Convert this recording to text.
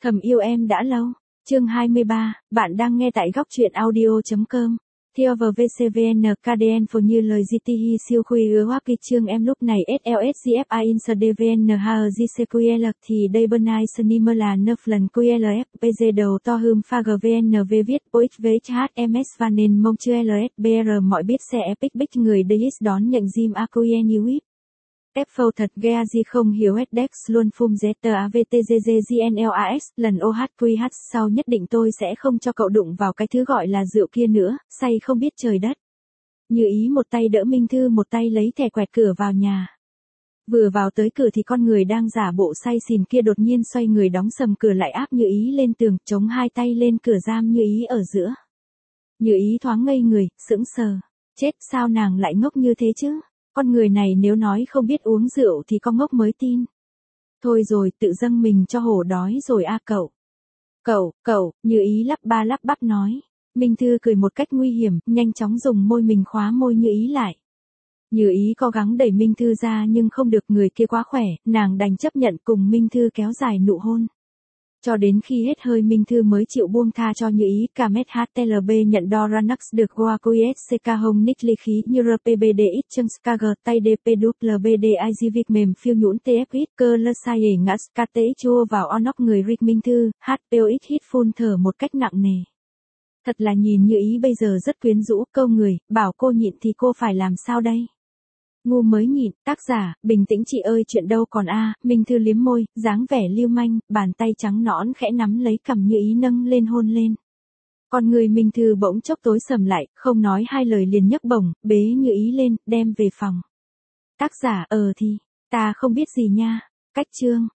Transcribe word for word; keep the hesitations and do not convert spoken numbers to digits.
Thầm yêu em đã lâu. Chương hai mươi ba, bạn đang nghe tại góc truyện audio.com. Theo vào vê xê vê en ca đê en như lời giê tê i siêu khuy ứa hoa kỳ chương em lúc này ét lờ ét giê ép i insa đê vê en hát giê xê quy lờ thì đây bên ai snimer là nơ lần quy lờ ép pê giê đầu to hươm pha gờ vê en vê viết bối với hát em ét và nền mông chưa lờ ét bê rờ mọi biết xe epic bích người Deis đón nhận Jim Akuyen Uip. Ép phâu thật gea gì không hiểu hết Dex luôn phum zeta avtgggnlas lần ohqh sau nhất định tôi sẽ không cho cậu đụng vào cái thứ gọi là rượu kia nữa, say không biết trời đất. Như ý một tay đỡ Minh Thư một tay lấy thẻ quẹt cửa vào nhà. Vừa vào tới cửa thì con người đang giả bộ say xỉn kia đột nhiên xoay người đóng sầm cửa lại áp Như ý lên tường, chống hai tay lên cửa giam Như ý ở giữa. Như ý thoáng ngây người, sững sờ. Chết, sao nàng lại ngốc như thế chứ? Con người này nếu nói không biết uống rượu thì con ngốc mới tin. Thôi rồi, tự dâng mình cho hổ đói rồi a cậu. Cậu, cậu, Như ý lắp ba lắp bắp nói. Minh Thư cười một cách nguy hiểm, nhanh chóng dùng môi mình khóa môi Như ý lại. Như ý cố gắng đẩy Minh Thư ra nhưng không được, người kia quá khỏe, nàng đành chấp nhận cùng Minh Thư kéo dài nụ hôn. Cho đến khi hết hơi Minh Thư mới chịu buông tha cho Như ý. Kamet hát tê lờ bê nhận Doranux được Goakuis Seka Hong Nick ly khí như rờ pê bê đê ít chân Skager tay đê pê đúp lờ bê đê i giê việc mềm phiêu nhũn tê ép ít cơ lơ sai ngã skate chua vào onok người Rick Minh Thư, hát pê o ít hít phun thở một cách nặng nề. Thật là nhìn Như ý bây giờ rất quyến rũ, câu người, bảo cô nhịn thì cô phải làm sao đây? Ngu mới nhịn, tác giả, bình tĩnh chị ơi chuyện đâu còn a. Minh Thư liếm môi, dáng vẻ lưu manh, bàn tay trắng nõn khẽ nắm lấy cằm Như ý nâng lên hôn lên. Con người Minh Thư bỗng chốc tối sầm lại, không nói hai lời liền nhấc bổng, bế Như ý lên, đem về phòng. Tác giả, ờ thì, ta không biết gì nha. Cách chương.